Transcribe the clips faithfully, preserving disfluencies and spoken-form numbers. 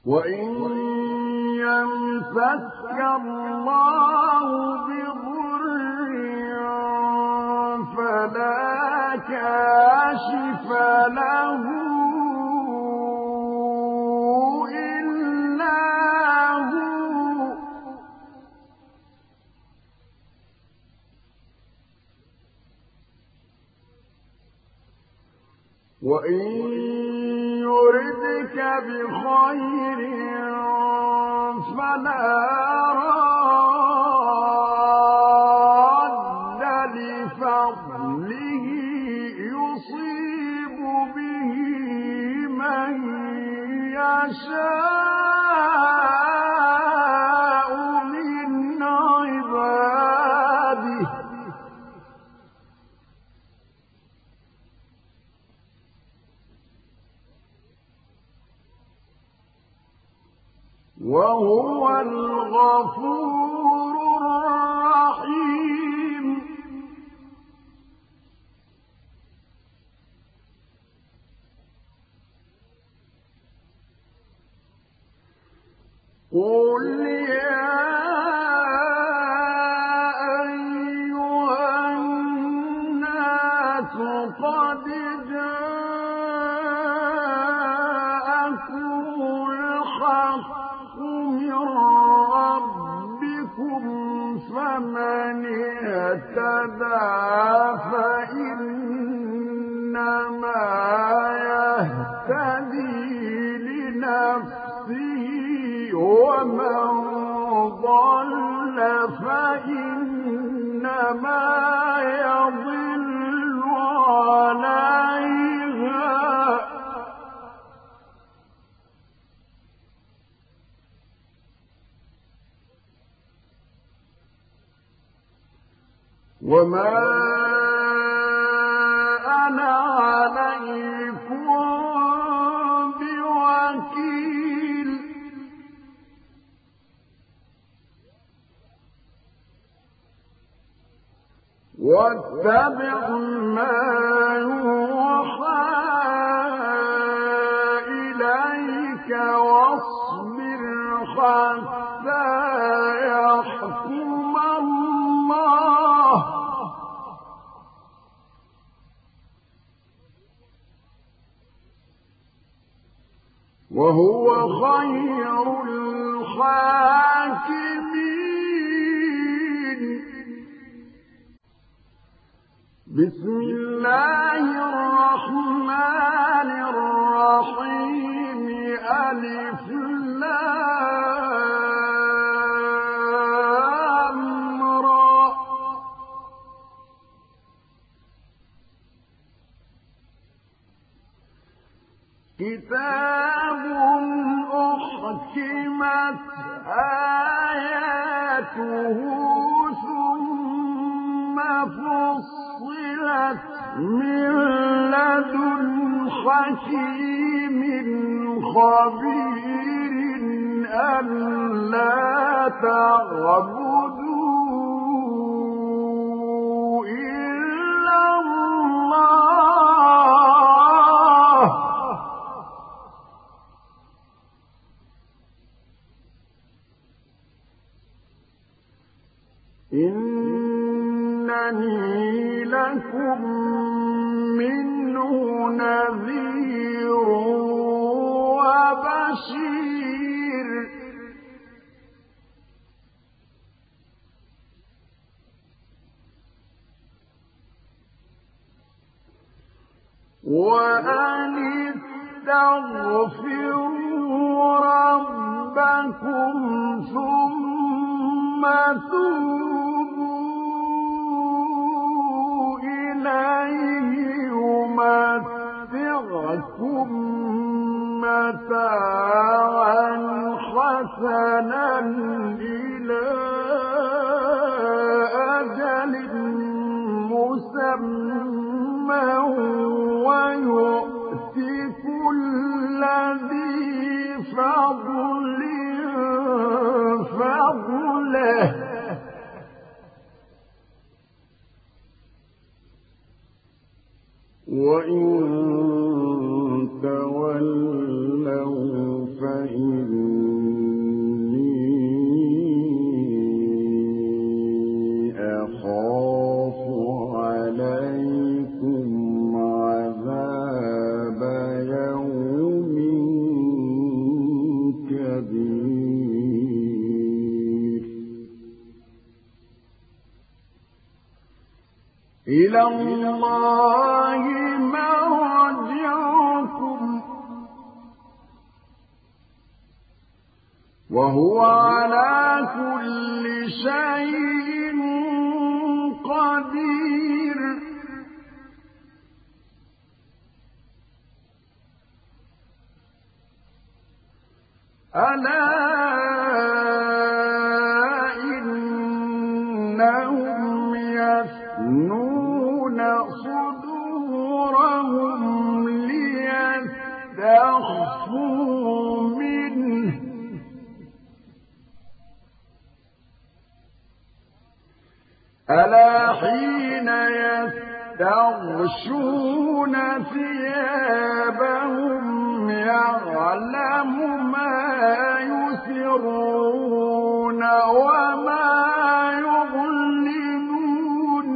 وإن يمسك الله بضر فلا كاشف له إلا هو وإن يردك بخير فلا راد لفضله يصيب به من يشاء من عباده وهو الغفور الرحيم. قل يا أيها الناس قد جاءكم الحق من ربكم فمن اهتدى فإنما يهتدي لنفسه ومن ضل فإنما يضل عليها وما أنا عليكم بوكيل. واتبع ما يوحى إليك واصبر حتى يحكم الله وهو خير الحاكمين. بسم الله الرحمن الرحيم. ألف لام را كتاب أحكمت آياته ثم فصلت من لدن حكيم خبير ألا تعبدوا إلا الله إنني لكم منه نذير وبشير. وأن استغفروا ربكم ثم توبوا إليه يمتعكم متاعا حسنا إلى أجل مسمى ويؤتي كل ذي فضل فضله وإن تولوا فإن إلى الله مرجعكم وهو على كل شيء قدير ألا إنهم يثنون صدورهم ليستخفوا منه ألا حين يستغشون ثيابهم يعلم ما يسرون وما يعلنون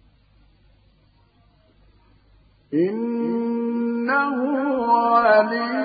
إنه عليم